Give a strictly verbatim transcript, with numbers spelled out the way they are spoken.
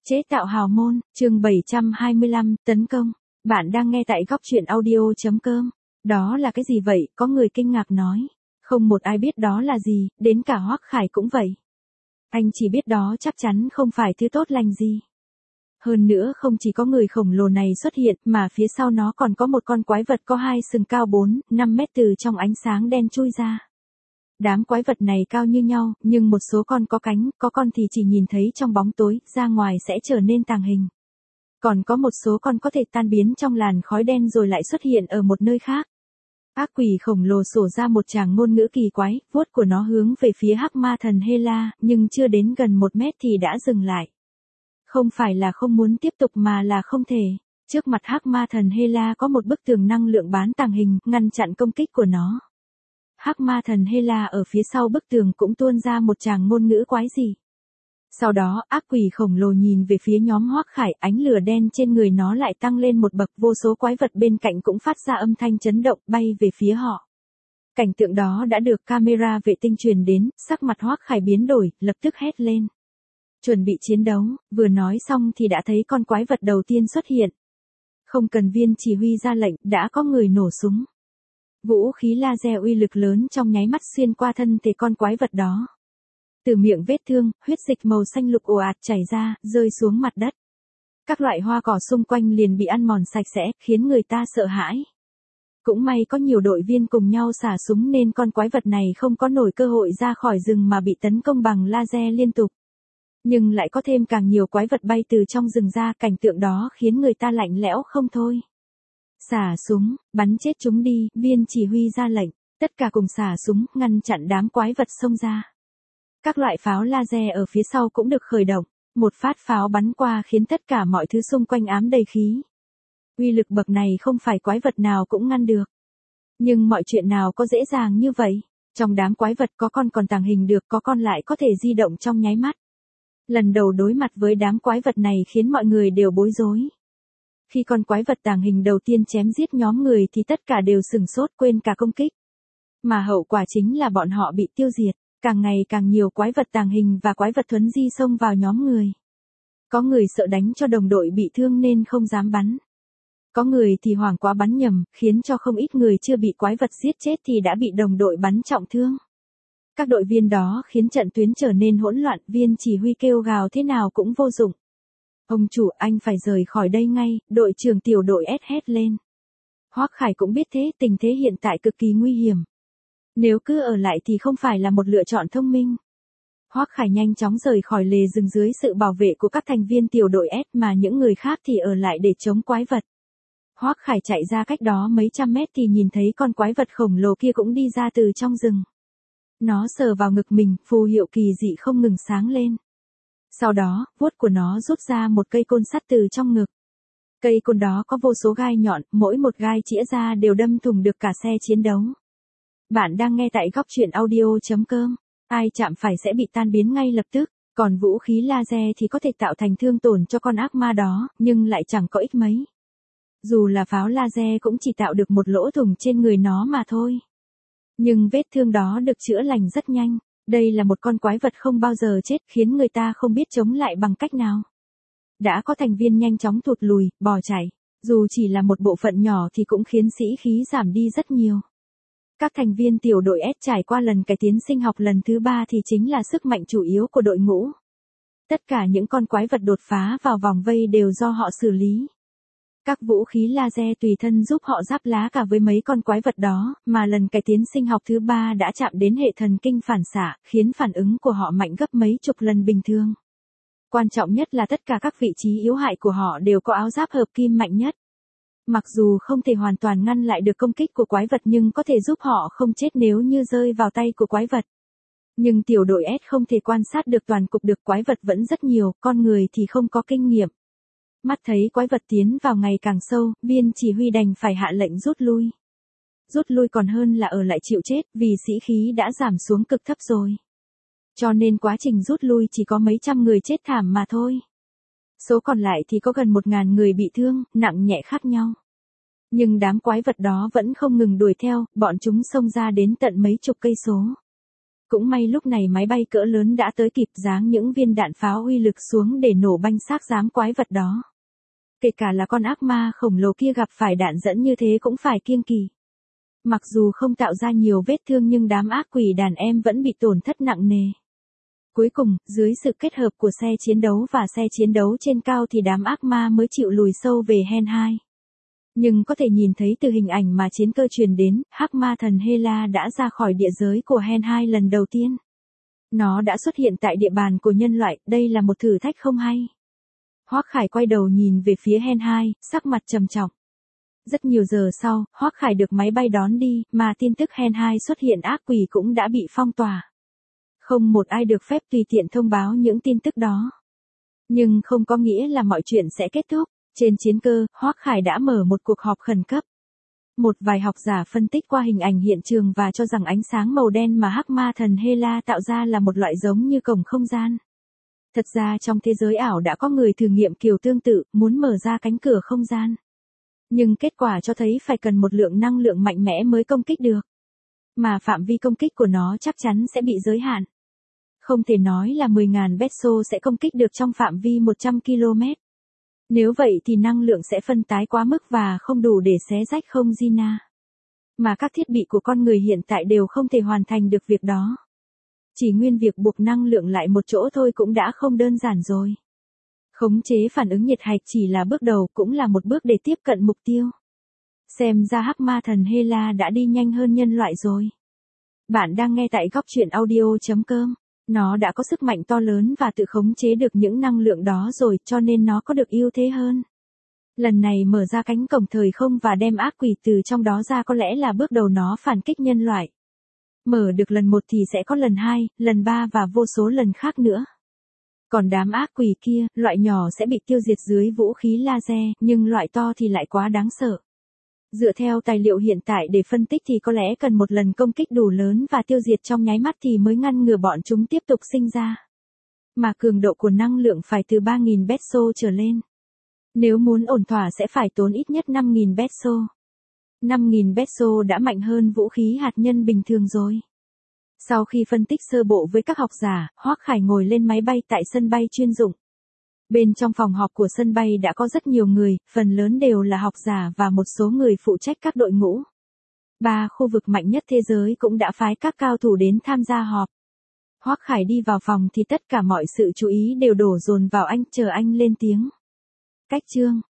Chế tạo hào môn, chương bảy trăm hai mươi lăm, tấn công. Bạn đang nghe tại góc truyện audio.com. Đó là cái gì vậy? Có người kinh ngạc nói. Không một ai biết đó là gì, đến cả Hoắc Khải cũng vậy. Anh chỉ biết đó chắc chắn không phải thứ tốt lành gì. Hơn nữa không chỉ có người khổng lồ này xuất hiện mà phía sau nó còn có một con quái vật có hai sừng cao bốn, năm mét từ trong ánh sáng đen chui ra. Đám quái vật này cao như nhau, nhưng một số con có cánh, có con thì chỉ nhìn thấy trong bóng tối, ra ngoài sẽ trở nên tàng hình. Còn có một số con có thể tan biến trong làn khói đen rồi lại xuất hiện ở một nơi khác. Ác quỷ khổng lồ sổ ra một tràng ngôn ngữ kỳ quái, vuốt của nó hướng về phía Hắc Ma Thần Hela, nhưng chưa đến gần một mét thì đã dừng lại. Không phải là không muốn tiếp tục mà là không thể. Trước mặt Hắc Ma Thần Hela có một bức tường năng lượng bán tàng hình, ngăn chặn công kích của nó. Hắc Ma Thần Hela ở phía sau bức tường cũng tuôn ra một tràng ngôn ngữ quái dị. Sau đó, ác quỷ khổng lồ nhìn về phía nhóm Hoắc Khải, ánh lửa đen trên người nó lại tăng lên một bậc, vô số quái vật bên cạnh cũng phát ra âm thanh chấn động, bay về phía họ. Cảnh tượng đó đã được camera vệ tinh truyền đến, sắc mặt Hoắc Khải biến đổi, lập tức hét lên. Chuẩn bị chiến đấu, vừa nói xong thì đã thấy con quái vật đầu tiên xuất hiện. Không cần viên chỉ huy ra lệnh, đã có người nổ súng. Vũ khí laser uy lực lớn trong nháy mắt xuyên qua thân thể con quái vật đó. Từ miệng vết thương, huyết dịch màu xanh lục ồ ạt chảy ra, rơi xuống mặt đất. Các loại hoa cỏ xung quanh liền bị ăn mòn sạch sẽ, khiến người ta sợ hãi. Cũng may có nhiều đội viên cùng nhau xả súng nên con quái vật này không có nổi cơ hội ra khỏi rừng mà bị tấn công bằng laser liên tục. Nhưng lại có thêm càng nhiều quái vật bay từ trong rừng ra, cảnh tượng đó khiến người ta lạnh lẽo không thôi. Xả súng, bắn chết chúng đi, viên chỉ huy ra lệnh, tất cả cùng xả súng, ngăn chặn đám quái vật xông ra. Các loại pháo laser ở phía sau cũng được khởi động, một phát pháo bắn qua khiến tất cả mọi thứ xung quanh ám đầy khí. Uy lực bậc này không phải quái vật nào cũng ngăn được. Nhưng mọi chuyện nào có dễ dàng như vậy, trong đám quái vật có con còn tàng hình được, có con lại có thể di động trong nháy mắt. Lần đầu đối mặt với đám quái vật này khiến mọi người đều bối rối. Khi con quái vật tàng hình đầu tiên chém giết nhóm người thì tất cả đều sửng sốt quên cả công kích. Mà hậu quả chính là bọn họ bị tiêu diệt, càng ngày càng nhiều quái vật tàng hình và quái vật thuấn di xông vào nhóm người. Có người sợ đánh cho đồng đội bị thương nên không dám bắn. Có người thì hoảng quá bắn nhầm, khiến cho không ít người chưa bị quái vật giết chết thì đã bị đồng đội bắn trọng thương. Các đội viên đó khiến trận tuyến trở nên hỗn loạn, viên chỉ huy kêu gào thế nào cũng vô dụng. Ông chủ, anh phải rời khỏi đây ngay, đội trưởng tiểu đội ét hét lên. Hoắc Khải cũng biết thế, tình thế hiện tại cực kỳ nguy hiểm. Nếu cứ ở lại thì không phải là một lựa chọn thông minh. Hoắc Khải nhanh chóng rời khỏi lề rừng dưới sự bảo vệ của các thành viên tiểu đội S mà những người khác thì ở lại để chống quái vật. Hoắc Khải chạy ra cách đó mấy trăm mét thì nhìn thấy con quái vật khổng lồ kia cũng đi ra từ trong rừng. Nó sờ vào ngực mình, phù hiệu kỳ dị không ngừng sáng lên. Sau đó, vuốt của nó rút ra một cây côn sắt từ trong ngực. Cây côn đó có vô số gai nhọn, mỗi một gai chĩa ra đều đâm thủng được cả xe chiến đấu. Bạn đang nghe tại góc truyện audio.com. Ai chạm phải sẽ bị tan biến ngay lập tức, còn vũ khí laser thì có thể tạo thành thương tổn cho con ác ma đó, nhưng lại chẳng có ích mấy. Dù là pháo laser cũng chỉ tạo được một lỗ thủng trên người nó mà thôi. Nhưng vết thương đó được chữa lành rất nhanh. Đây là một con quái vật không bao giờ chết, khiến người ta không biết chống lại bằng cách nào. Đã có thành viên nhanh chóng thụt lùi, bỏ chạy. Dù chỉ là một bộ phận nhỏ thì cũng khiến sĩ khí giảm đi rất nhiều. Các thành viên tiểu đội S trải qua lần cải tiến sinh học lần thứ ba thì chính là sức mạnh chủ yếu của đội ngũ. Tất cả những con quái vật đột phá vào vòng vây đều do họ xử lý. Các vũ khí laser tùy thân giúp họ giáp lá cả với mấy con quái vật đó, mà lần cải tiến sinh học thứ ba đã chạm đến hệ thần kinh phản xạ, khiến phản ứng của họ mạnh gấp mấy chục lần bình thường. Quan trọng nhất là tất cả các vị trí yếu hại của họ đều có áo giáp hợp kim mạnh nhất. Mặc dù không thể hoàn toàn ngăn lại được công kích của quái vật nhưng có thể giúp họ không chết nếu như rơi vào tay của quái vật. Nhưng tiểu đội S không thể quan sát được toàn cục được, quái vật vẫn rất nhiều, con người thì không có kinh nghiệm. Mắt thấy quái vật tiến vào ngày càng sâu, viên chỉ huy đành phải hạ lệnh rút lui. Rút lui còn hơn là ở lại chịu chết, vì sĩ khí đã giảm xuống cực thấp rồi. Cho nên quá trình rút lui chỉ có mấy trăm người chết thảm mà thôi. Số còn lại thì có gần một ngàn người bị thương, nặng nhẹ khác nhau. Nhưng đám quái vật đó vẫn không ngừng đuổi theo, bọn chúng xông ra đến tận mấy chục cây số. Cũng may lúc này máy bay cỡ lớn đã tới kịp giáng những viên đạn pháo uy lực xuống để nổ banh xác giám quái vật đó. Kể cả là con ác ma khổng lồ kia gặp phải đạn dẫn như thế cũng phải kiêng kỵ. Mặc dù không tạo ra nhiều vết thương nhưng đám ác quỷ đàn em vẫn bị tổn thất nặng nề. Cuối cùng, dưới sự kết hợp của xe chiến đấu và xe chiến đấu trên cao thì đám ác ma mới chịu lùi sâu về Hen hai. Nhưng có thể nhìn thấy từ hình ảnh mà chiến cơ truyền đến, hắc ma thần Hela đã ra khỏi địa giới của Hen hai lần đầu tiên. Nó đã xuất hiện tại địa bàn của nhân loại, đây là một thử thách không hay. Hoắc Khải quay đầu nhìn về phía Hen hai, sắc mặt trầm trọng. Rất nhiều giờ sau, Hoắc Khải được máy bay đón đi, mà tin tức Hen hai xuất hiện ác quỷ cũng đã bị phong tỏa. Không một ai được phép tùy tiện thông báo những tin tức đó. Nhưng không có nghĩa là mọi chuyện sẽ kết thúc. Trên chiến cơ, Hoắc Khải đã mở một cuộc họp khẩn cấp. Một vài học giả phân tích qua hình ảnh hiện trường và cho rằng ánh sáng màu đen mà hắc ma thần Hela tạo ra là một loại giống như cổng không gian. Thật ra trong thế giới ảo đã có người thử nghiệm kiểu tương tự, muốn mở ra cánh cửa không gian. Nhưng kết quả cho thấy phải cần một lượng năng lượng mạnh mẽ mới công kích được. Mà phạm vi công kích của nó chắc chắn sẽ bị giới hạn. Không thể nói là mười nghìn Betso sẽ công kích được trong phạm vi một trăm ki lô mét. Nếu vậy thì năng lượng sẽ phân tán quá mức và không đủ để xé rách không Gina. Mà các thiết bị của con người hiện tại đều không thể hoàn thành được việc đó. Chỉ nguyên việc buộc năng lượng lại một chỗ thôi cũng đã không đơn giản rồi. Khống chế phản ứng nhiệt hạch chỉ là bước đầu, cũng là một bước để tiếp cận mục tiêu. Xem ra hắc ma thần Hela đã đi nhanh hơn nhân loại rồi. Bạn đang nghe tại góc truyện audio chấm com. Nó đã có sức mạnh to lớn và tự khống chế được những năng lượng đó rồi, cho nên nó có được ưu thế hơn. Lần này mở ra cánh cổng thời không và đem ác quỷ từ trong đó ra có lẽ là bước đầu nó phản kích nhân loại. Mở được lần một thì sẽ có lần hai, lần ba và vô số lần khác nữa. Còn đám ác quỷ kia, loại nhỏ sẽ bị tiêu diệt dưới vũ khí laser, nhưng loại to thì lại quá đáng sợ. Dựa theo tài liệu hiện tại để phân tích thì có lẽ cần một lần công kích đủ lớn và tiêu diệt trong nháy mắt thì mới ngăn ngừa bọn chúng tiếp tục sinh ra. Mà cường độ của năng lượng phải từ ba nghìn Betso trở lên. Nếu muốn ổn thỏa sẽ phải tốn ít nhất năm nghìn Betso. năm nghìn Betso đã mạnh hơn vũ khí hạt nhân bình thường rồi. Sau khi phân tích sơ bộ với các học giả, Hoắc Khải ngồi lên máy bay tại sân bay chuyên dụng. Bên trong phòng họp của sân bay đã có rất nhiều người, phần lớn đều là học giả và một số người phụ trách các đội ngũ. Ba khu vực mạnh nhất thế giới cũng đã phái các cao thủ đến tham gia họp. Hoắc Khải đi vào phòng thì tất cả mọi sự chú ý đều đổ dồn vào anh, chờ anh lên tiếng. Cách chương